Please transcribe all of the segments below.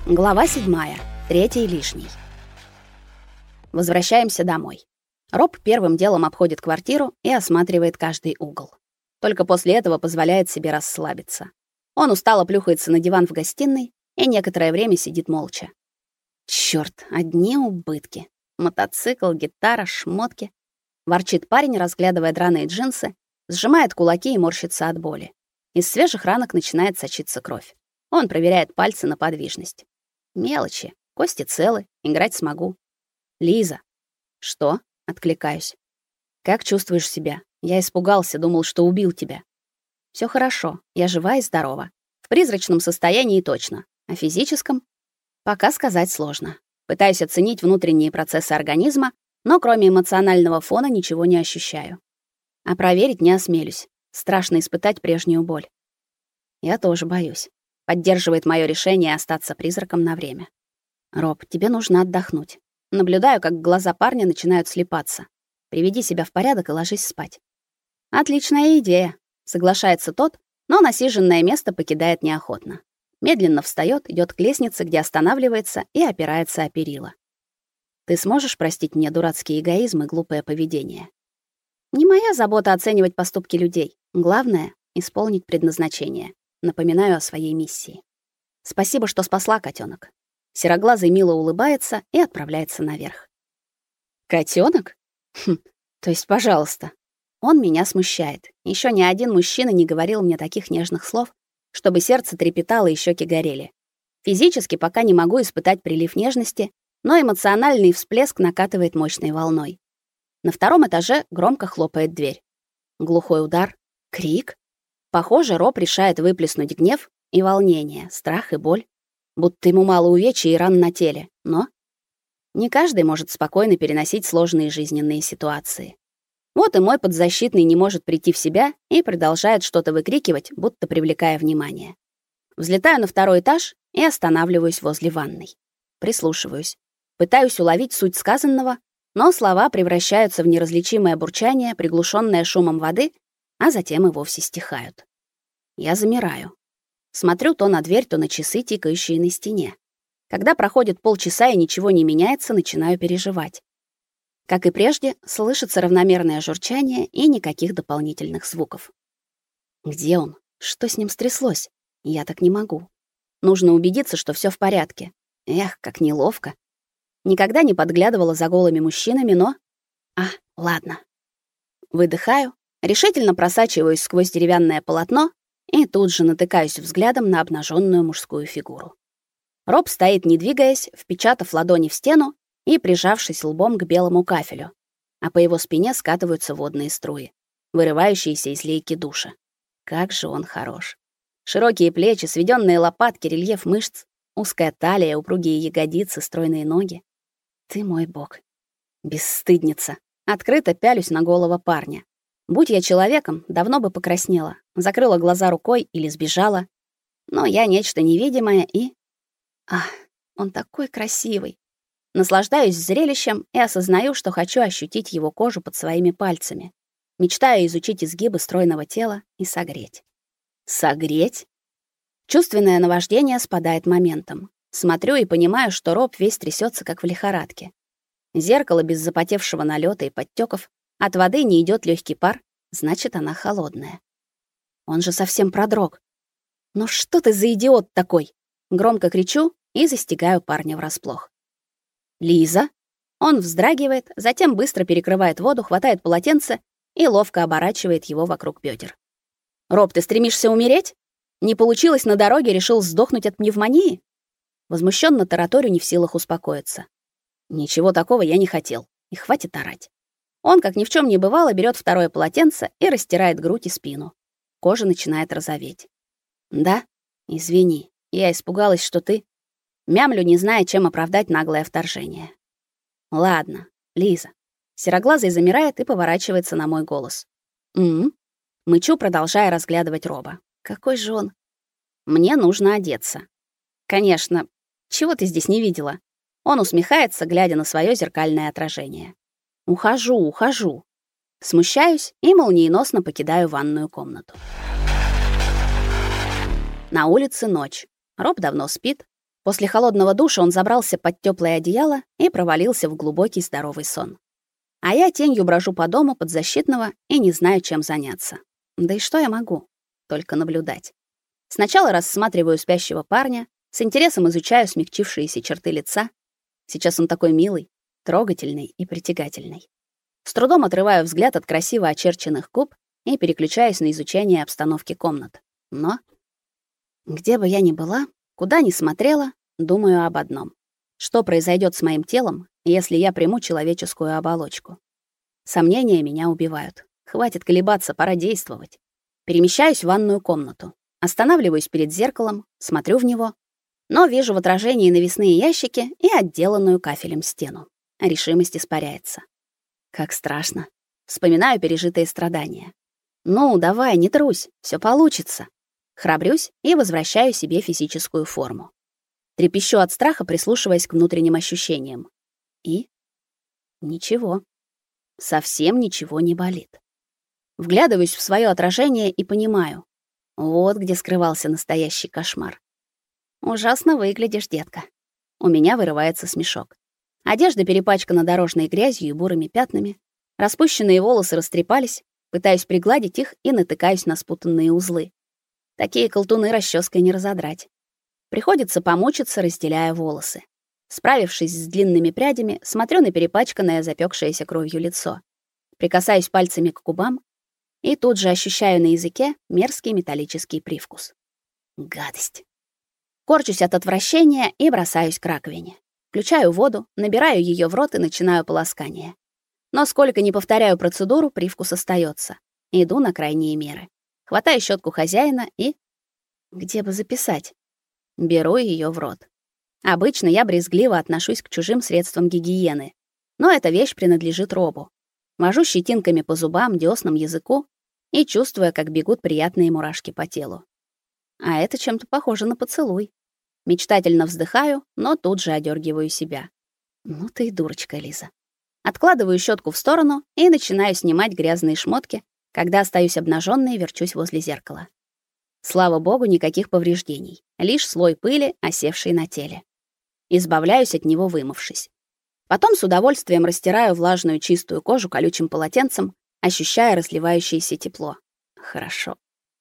Глава 7. Третий лишний. Возвращаемся домой. Роб первым делом обходит квартиру и осматривает каждый угол. Только после этого позволяет себе расслабиться. Он устало плюхается на диван в гостиной и некоторое время сидит молча. Чёрт, одни убытки. Мотоцикл, гитара, шмотки. Ворчит парень, разглядывая драные джинсы, сжимает кулаки и морщится от боли. Из свежих ранок начинает сочиться кровь. Он проверяет пальцы на подвижность. Мелочи. Кости целы, играть смогу. Лиза. Что? Откликаюсь. Как чувствуешь себя? Я испугался, думал, что убил тебя. Всё хорошо, я жива и здорова. В призрачном состоянии точно, а физическом пока сказать сложно. Пытаюсь оценить внутренние процессы организма, но кроме эмоционального фона ничего не ощущаю. А проверить не осмелюсь. Страшно испытать прежнюю боль. Я тоже боюсь. Поддерживает моё решение остаться призраком на время. Роб, тебе нужно отдохнуть. Наблюдаю, как глаза парня начинают слипаться. Приведи себя в порядок и ложись спать. Отличная идея, соглашается тот, но насиженное место покидает неохотно. Медленно встаёт, идёт к лестнице, где останавливается и опирается о перила. Ты сможешь простить мне дурацкий эгоизм и глупое поведение? Не моя забота оценивать поступки людей. Главное исполнить предназначение. Напоминаю о своей миссии. Спасибо, что спасла, котёнок. Сероглазый мило улыбается и отправляется наверх. Котёнок? То есть, пожалуйста. Он меня смущает. Ещё ни один мужчина не говорил мне таких нежных слов, чтобы сердце трепетало и щеки горели. Физически пока не могу испытать прилив нежности, но эмоциональный всплеск накатывает мощной волной. На втором этаже громко хлопает дверь. Глухой удар, крик. Похоже, Роб решает выплеснуть гнев и волнение, страх и боль, будто ему мало увечий и ран на теле. Но не каждый может спокойно переносить сложные жизненные ситуации. Вот и мой подзащитный не может прийти в себя и продолжает что-то выкрикивать, будто привлекая внимание. Взлетаю на второй этаж и останавливаюсь возле ванной. Прислушиваюсь. Пытаюсь уловить суть сказанного, но слова превращаются в неразличимое бурчание, приглушённое шумом воды, а затем и вовсе стихают. Я замираю. Смотрю то на дверь, то на часы, тикающие на стене. Когда проходит полчаса и ничего не меняется, начинаю переживать. Как и прежде, слышится равномерное журчание и никаких дополнительных звуков. Где он? Что с ним стряслось? Я так не могу. Нужно убедиться, что всё в порядке. Эх, как неловко. Никогда не подглядывала за голыми мужчинами, но... Ладно. Выдыхаю, решительно просачиваюсь сквозь деревянное полотно и тут же натыкаюсь взглядом на обнажённую мужскую фигуру. Роб стоит, не двигаясь, впечатав ладони в стену и прижавшись лбом к белому кафелю, а по его спине скатываются водные струи, вырывающиеся из лейки душа. Как же он хорош. Широкие плечи, сведённые лопатки, рельеф мышц, узкая талия, упругие ягодицы, стройные ноги. Ты мой бог. Бесстыдница. Открыто пялюсь на голого парня. Будь я человеком, давно бы покраснела, закрыла глаза рукой или сбежала. Но я нечто невидимое и... он такой красивый. Наслаждаюсь зрелищем и осознаю, что хочу ощутить его кожу под своими пальцами. Мечтаю изучить изгибы стройного тела и согреть. Согреть? Чувственное наваждение спадает моментом. Смотрю и понимаю, что Роб весь трясётся, как в лихорадке. Зеркало без запотевшего налёта и подтёков. От воды не идёт лёгкий пар, значит, она холодная. Он же совсем продрог. Ну что ты за идиот такой? Громко кричу и застигаю парня врасплох. Лиза? Он вздрагивает, затем быстро перекрывает воду, хватает полотенце и ловко оборачивает его вокруг бёдер. Роб, ты стремишься умереть? Не получилось на дороге, решил сдохнуть от пневмонии? Возмущённо тараторю, не в силах успокоиться. Ничего такого я не хотел. И хватит орать. Он, как ни в чём не бывало, берёт второе полотенце и растирает грудь и спину. Кожа начинает розоветь. Да? Извини. Я испугалась, что ты... Мямлю, не зная, чем оправдать наглое вторжение. Ладно, Лиза. Сероглазый замирает и поворачивается на мой голос. Мычу, продолжая разглядывать Роба. Какой же он... Мне нужно одеться. Конечно. Чего ты здесь не видела? Он усмехается, глядя на своё зеркальное отражение. Ухожу. Смущаюсь и молниеносно покидаю ванную комнату. На улице ночь. Роб давно спит. После холодного душа он забрался под тёплое одеяло и провалился в глубокий здоровый сон. А я тенью брожу по дому подзащитного и не знаю, чем заняться. Да и что я могу? Только наблюдать. Сначала рассматриваю спящего парня, с интересом изучаю смягчившиеся черты лица. Сейчас он такой милый, трогательный и притягательный. С трудом отрываю взгляд от красиво очерченных губ и переключаюсь на изучение обстановки комнат. Но где бы я ни была, куда ни смотрела, думаю об одном: что произойдет с моим телом, если я приму человеческую оболочку? Сомнения меня убивают. Хватит колебаться, пора действовать. Перемещаюсь в ванную комнату. Останавливаюсь перед зеркалом, смотрю в него, но вижу в отражении навесные ящики и отделанную кафелем стену. Решимость испаряется. Как страшно. Вспоминаю пережитые страдания. Ну, давай, не трусь, все получится. Храбрюсь и возвращаю себе физическую форму. Трепещу от страха, прислушиваясь к внутренним ощущениям. И ничего. Совсем ничего не болит. Вглядываюсь в свое отражение и понимаю: вот где скрывался настоящий кошмар. Ужасно выглядишь, детка. У меня вырывается смешок. Одежда перепачкана дорожной грязью и бурыми пятнами. Распущенные волосы растрепались, пытаюсь пригладить их и натыкаюсь на спутанные узлы. Такие колтуны расческой не разодрать. Приходится помучиться, разделяя волосы. Справившись с длинными прядями, смотрю на перепачканное, запекшееся кровью лицо. Прикасаюсь пальцами к губам и тут же ощущаю на языке мерзкий металлический привкус. Гадость. Корчусь от отвращения и бросаюсь к раковине. Включаю воду, набираю ее в рот и начинаю полоскание. Но сколько ни повторяю процедуру, привкус остается. Иду на крайние меры. Хватаю щетку хозяина и... Где бы записать? Беру ее в рот. Обычно я брезгливо отношусь к чужим средствам гигиены, но эта вещь принадлежит Робу. Вожу щетинками по зубам, дёснам, языку и чувствую, как бегут приятные мурашки по телу. А это чем-то похоже на поцелуй. Мечтательно вздыхаю, но тут же одергиваю себя. Ну ты и дурочка, Лиза. Откладываю щетку в сторону и начинаю снимать грязные шмотки, когда остаюсь обнажённой и верчусь возле зеркала. Слава богу, никаких повреждений, лишь слой пыли, осевший на теле. Избавляюсь от него, вымывшись. Потом с удовольствием растираю влажную чистую кожу колючим полотенцем, ощущая разливающееся тепло. Хорошо.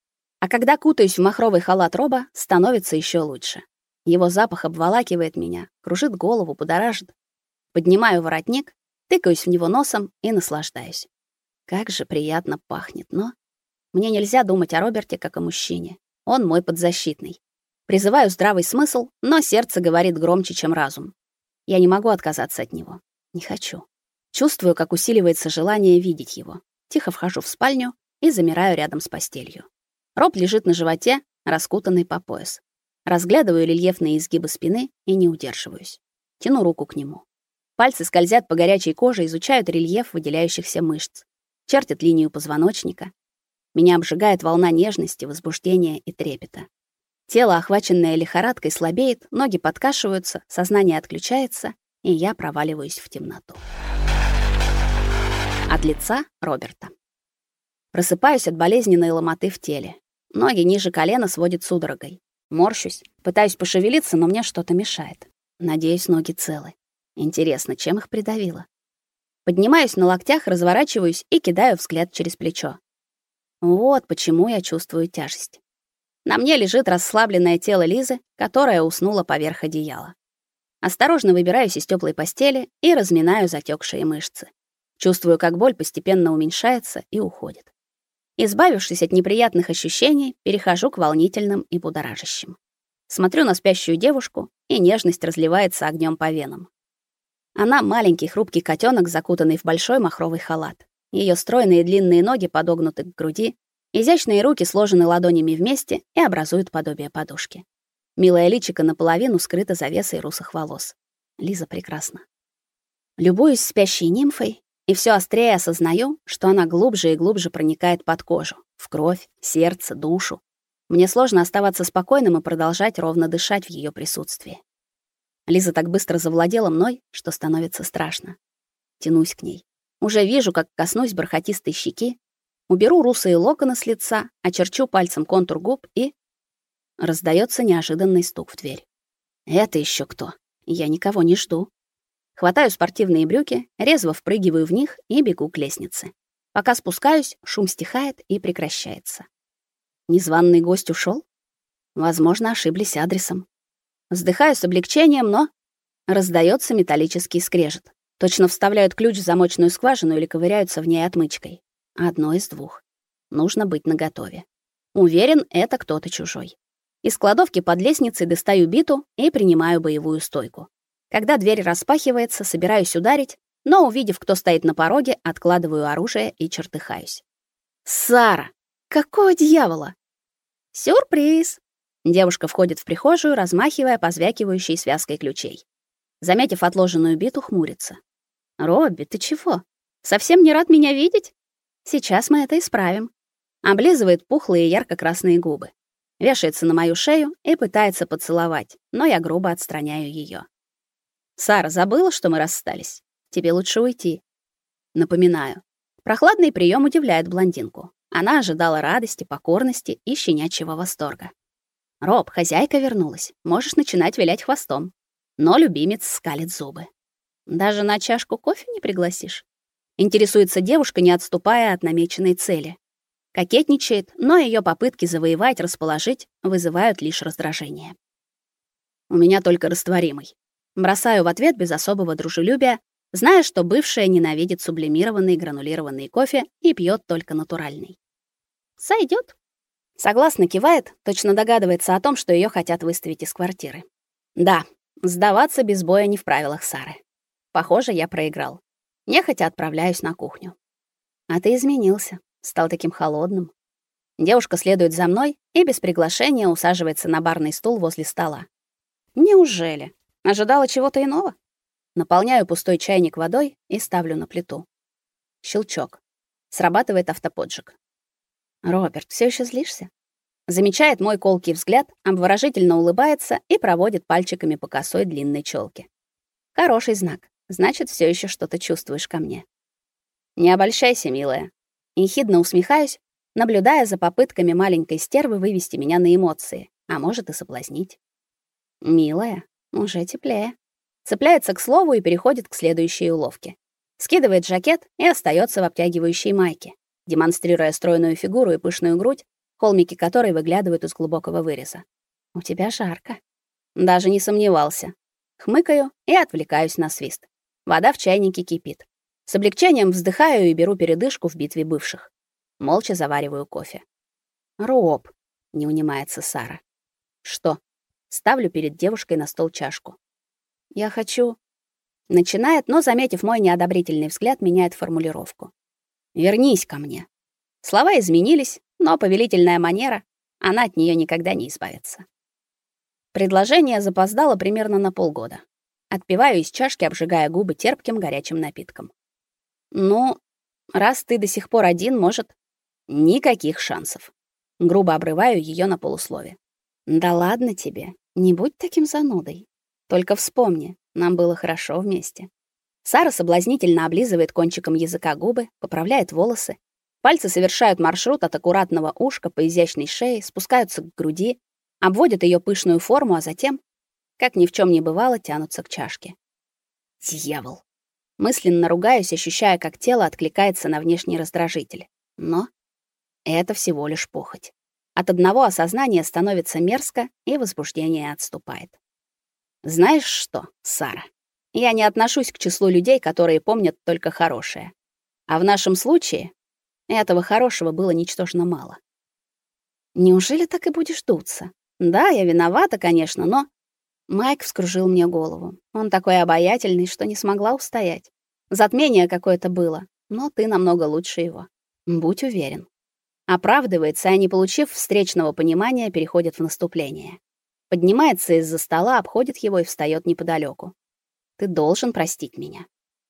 А когда кутаюсь в махровый халат Роба, становится еще лучше. Его запах обволакивает меня, кружит голову, будоражит. Поднимаю воротник, тыкаюсь в него носом и наслаждаюсь. Как же приятно пахнет, но мне нельзя думать о Роберте как о мужчине. Он мой подзащитный. Призываю здравый смысл, но сердце говорит громче, чем разум. Я не могу отказаться от него. Не хочу. Чувствую, как усиливается желание видеть его. Тихо вхожу в спальню и замираю рядом с постелью. Роб лежит на животе, раскутанный по пояс. Разглядываю рельефные изгибы спины и не удерживаюсь. Тяну руку к нему. Пальцы скользят по горячей коже, изучают рельеф выделяющихся мышц, чертят линию позвоночника. Меня обжигает волна нежности, возбуждения и трепета. Тело, охваченное лихорадкой, слабеет, ноги подкашиваются, сознание отключается, и я проваливаюсь в темноту. От лица Роберта. Просыпаюсь от болезненной ломоты в теле. Ноги ниже колена сводит судорогой. Морщусь, пытаюсь пошевелиться, но мне что-то мешает. Надеюсь, ноги целы. Интересно, чем их придавило? Поднимаюсь на локтях, разворачиваюсь и кидаю взгляд через плечо. Вот почему я чувствую тяжесть. На мне лежит расслабленное тело Лизы, которая уснула поверх одеяла. Осторожно выбираюсь из тёплой постели и разминаю затёкшие мышцы. Чувствую, как боль постепенно уменьшается и уходит. Избавившись от неприятных ощущений, перехожу к волнительным и будоражащим. Смотрю на спящую девушку, и нежность разливается огнём по венам. Она маленький хрупкий котёнок, закутанный в большой махровый халат. Её стройные длинные ноги подогнуты к груди, изящные руки сложены ладонями вместе и образуют подобие подушки. Милое личико наполовину скрыто завесой русых волос. Лиза прекрасна. Любуюсь спящей нимфой и всё острее осознаю, что она глубже и глубже проникает под кожу, в кровь, сердце, душу. Мне сложно оставаться спокойным и продолжать ровно дышать в её присутствии. Лиза так быстро завладела мной, что становится страшно. Тянусь к ней. Уже вижу, как коснусь бархатистой щеки, уберу русые локоны с лица, очерчу пальцем контур губ и... Раздаётся неожиданный стук в дверь. Это еще кто? Я никого не жду. Хватаю спортивные брюки, резво впрыгиваю в них и бегу к лестнице. Пока спускаюсь, шум стихает и прекращается. Незваный гость ушел? Возможно, ошиблись адресом. Вздыхаю с облегчением, но раздается металлический скрежет. Точно вставляют ключ в замочную скважину или ковыряются в ней отмычкой. Одно из двух. Нужно быть наготове. Уверен, это кто-то чужой. Из кладовки под лестницей достаю биту и принимаю боевую стойку. Когда дверь распахивается, собираюсь ударить, но, увидев, кто стоит на пороге, откладываю оружие и чертыхаюсь. «Сара! Какого дьявола?» «Сюрприз!» Девушка входит в прихожую, размахивая позвякивающей связкой ключей. Заметив отложенную биту, хмурится. «Робби, ты чего? Совсем не рад меня видеть? Сейчас мы это исправим». Облизывает пухлые ярко-красные губы. Вешается на мою шею и пытается поцеловать, но я грубо отстраняю ее. «Сара, забыла, что мы расстались? Тебе лучше уйти». Напоминаю. Прохладный прием удивляет блондинку. Она ожидала радости, покорности и щенячьего восторга. «Роб, хозяйка вернулась. Можешь начинать вилять хвостом». Но любимец скалит зубы. «Даже на чашку кофе не пригласишь?» Интересуется девушка, не отступая от намеченной цели. Кокетничает, но ее попытки завоевать, расположить вызывают лишь раздражение. «У меня только растворимый». Бросаю в ответ без особого дружелюбия, зная, что бывшая ненавидит сублимированный гранулированный кофе и пьет только натуральный. «Сойдет?» Согласно кивает, точно догадывается о том, что ее хотят выставить из квартиры. Да, сдаваться без боя не в правилах Сары. Похоже, я проиграл. Нехотя отправляюсь на кухню. «А ты изменился, стал таким холодным». Девушка следует за мной и без приглашения усаживается на барный стул возле стола. «Неужели? Ожидала чего-то иного?» Наполняю пустой чайник водой и ставлю на плиту. Щелчок. Срабатывает автоподжиг. «Роберт, все еще злишься?» Замечает мой колкий взгляд, обворожительно улыбается и проводит пальчиками по косой длинной челке. Хороший знак. Значит, все еще что-то чувствуешь ко мне. Не обольщайся, милая. Ехидно усмехаюсь, наблюдая за попытками маленькой стервы вывести меня на эмоции, а может и соблазнить. Милая, уже теплее. Цепляется к слову и переходит к следующей уловке. Скидывает жакет и остается в обтягивающей майке, демонстрируя стройную фигуру и пышную грудь, холмики которой выглядывают из глубокого выреза. «У тебя жарко». Даже не сомневался. Хмыкаю и отвлекаюсь на свист. Вода в чайнике кипит. С облегчением вздыхаю и беру передышку в битве бывших. Молча завариваю кофе. «Роб», — не унимается Сара. «Что?» Ставлю перед девушкой на стол чашку. «Я хочу...» Начинает, но, заметив мой неодобрительный взгляд, меняет формулировку. «Вернись ко мне». Слова изменились, но повелительная манера, она от нее никогда не избавится. Предложение запоздало примерно на полгода. Отпиваю из чашки, обжигая губы терпким горячим напитком. «Ну, раз ты до сих пор один, может...» «Никаких шансов». Грубо обрываю ее на полуслове. «Да ладно тебе, не будь таким занудой. Только вспомни, нам было хорошо вместе». Сара соблазнительно облизывает кончиком языка губы, поправляет волосы. Пальцы совершают маршрут от аккуратного ушка по изящной шее, спускаются к груди, обводят ее пышную форму, а затем, как ни в чем не бывало, тянутся к чашке. Дьявол. Мысленно ругаюсь, ощущая, как тело откликается на внешний раздражитель. Но это всего лишь похоть. От одного осознания становится мерзко, и возбуждение отступает. Знаешь что, Сара? Я не отношусь к числу людей, которые помнят только хорошее. А в нашем случае этого хорошего было ничтожно мало. Неужели так и будешь дуться? Да, я виновата, конечно, но... Майк вскружил мне голову. Он такой обаятельный, что не смогла устоять. Затмение какое-то было, но ты намного лучше его. Будь уверен. Оправдывается, а не получив встречного понимания, переходит в наступление. Поднимается из-за стола, обходит его и встает неподалеку. Ты должен простить меня.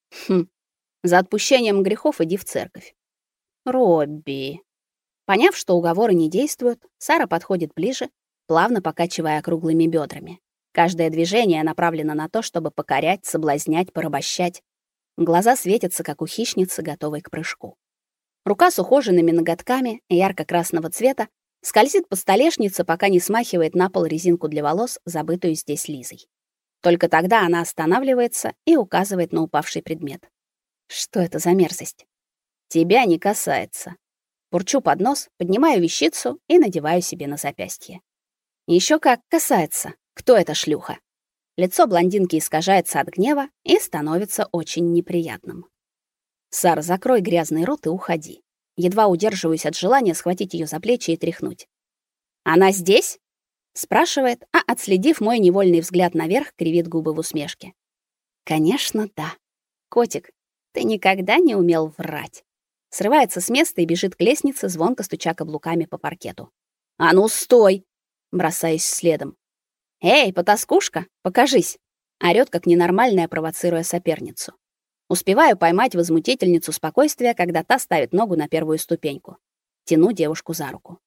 За отпущением грехов иди в церковь. Робби. Поняв, что уговоры не действуют, Сара подходит ближе, плавно покачивая круглыми бедрами. Каждое движение направлено на то, чтобы покорять, соблазнять, порабощать. Глаза светятся, как у хищницы, готовой к прыжку. Рука с ухоженными ноготками ярко-красного цвета Скользит по столешнице, пока не смахивает на пол резинку для волос, забытую здесь Лизой. Только тогда она останавливается и указывает на упавший предмет. Что это за мерзость? Тебя не касается. Бурчу под нос, поднимаю вещицу и надеваю себе на запястье. Еще как касается. Кто эта шлюха? Лицо блондинки искажается от гнева и становится очень неприятным. Сара, закрой грязный рот и уходи. Едва удерживаюсь от желания схватить ее за плечи и тряхнуть. Она здесь? Спрашивает, а, отследив мой невольный взгляд наверх, кривит губы в усмешке. Конечно, да. Котик, ты никогда не умел врать. Срывается с места и бежит к лестнице, звонко стуча каблуками по паркету. А ну стой! Бросаюсь следом. Эй, потаскушка, покажись! Орёт как ненормальная, провоцируя соперницу. Успеваю поймать возмутительницу спокойствия, когда та ставит ногу на первую ступеньку. Тяну девушку за руку.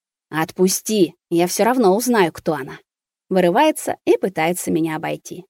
Отпусти, я все равно узнаю, кто она. Вырывается и пытается меня обойти.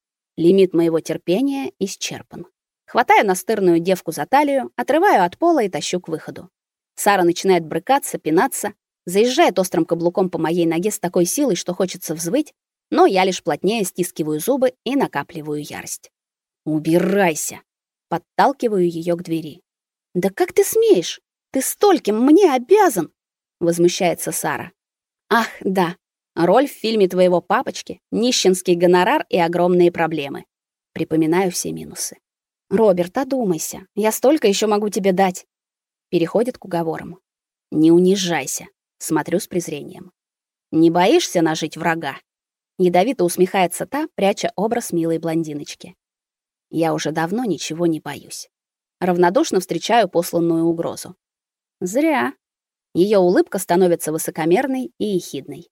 Лимит моего терпения исчерпан. Хватаю настырную девку за талию, отрываю от пола и тащу к выходу. Сара начинает брыкаться, пинаться, заезжает острым каблуком по моей ноге с такой силой, что хочется взвыть, но я лишь плотнее стискиваю зубы и накапливаю ярость. «Убирайся!» Подталкиваю ее к двери. «Да как ты смеешь? Ты стольким мне обязан!» Возмущается Сара. «Ах, да, роль в фильме твоего папочки, нищенский гонорар и огромные проблемы». Припоминаю все минусы. «Роберт, одумайся, я столько еще могу тебе дать». Переходит к уговорам. «Не унижайся», смотрю с презрением. «Не боишься нажить врага?» Ядовито усмехается та, пряча образ милой блондиночки. Я уже давно ничего не боюсь. Равнодушно встречаю посланную угрозу. Зря. Ее улыбка становится высокомерной и ехидной.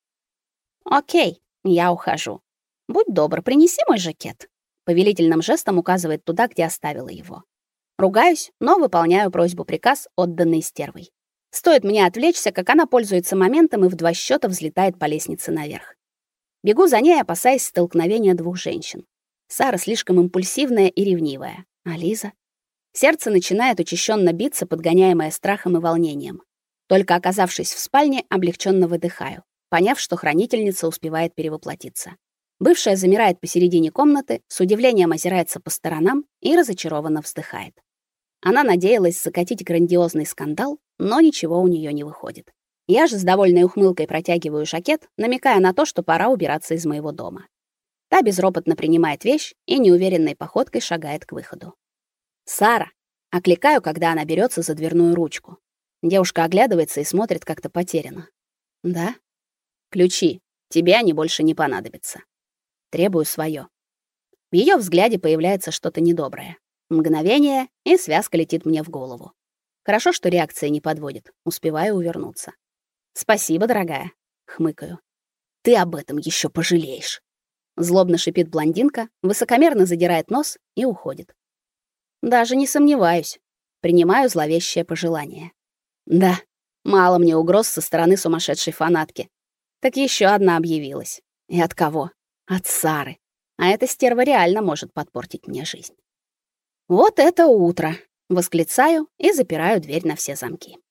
О'кей, я ухожу. Будь добр, принеси мой жакет. Повелительным жестом указывает туда, где оставила его. Ругаюсь, но выполняю просьбу-приказ, отданный стервой. Стоит мне отвлечься, как она пользуется моментом и в 2 счета взлетает по лестнице наверх. Бегу за ней, опасаясь столкновения 2 женщин. Сара слишком импульсивная и ревнивая, а Лиза? Сердце начинает учащенно биться, подгоняемое страхом и волнением. Только оказавшись в спальне, облегченно выдыхаю, поняв, что хранительница успевает перевоплотиться. Бывшая замирает посередине комнаты, с удивлением озирается по сторонам и разочарованно вздыхает. Она надеялась закатить грандиозный скандал, но ничего у нее не выходит. Я же с довольной ухмылкой протягиваю жакет, намекая на то, что пора убираться из моего дома. Та безропотно принимает вещь и неуверенной походкой шагает к выходу. «Сара!» — окликаю, когда она берется за дверную ручку. Девушка оглядывается и смотрит как-то потерянно. «Да?» «Ключи. Тебе они больше не понадобятся». Требую свое. В ее взгляде появляется что-то недоброе. Мгновение, и связка летит мне в голову. Хорошо, что реакция не подводит. Успеваю увернуться. «Спасибо, дорогая», — хмыкаю. «Ты об этом еще пожалеешь». Злобно шипит блондинка, высокомерно задирает нос и уходит. Даже не сомневаюсь. Принимаю зловещее пожелание. Да, мало мне угроз со стороны сумасшедшей фанатки. Так еще одна объявилась. И от кого? От Сары. А эта стерва реально может подпортить мне жизнь. Вот это утро! Восклицаю и запираю дверь на все замки.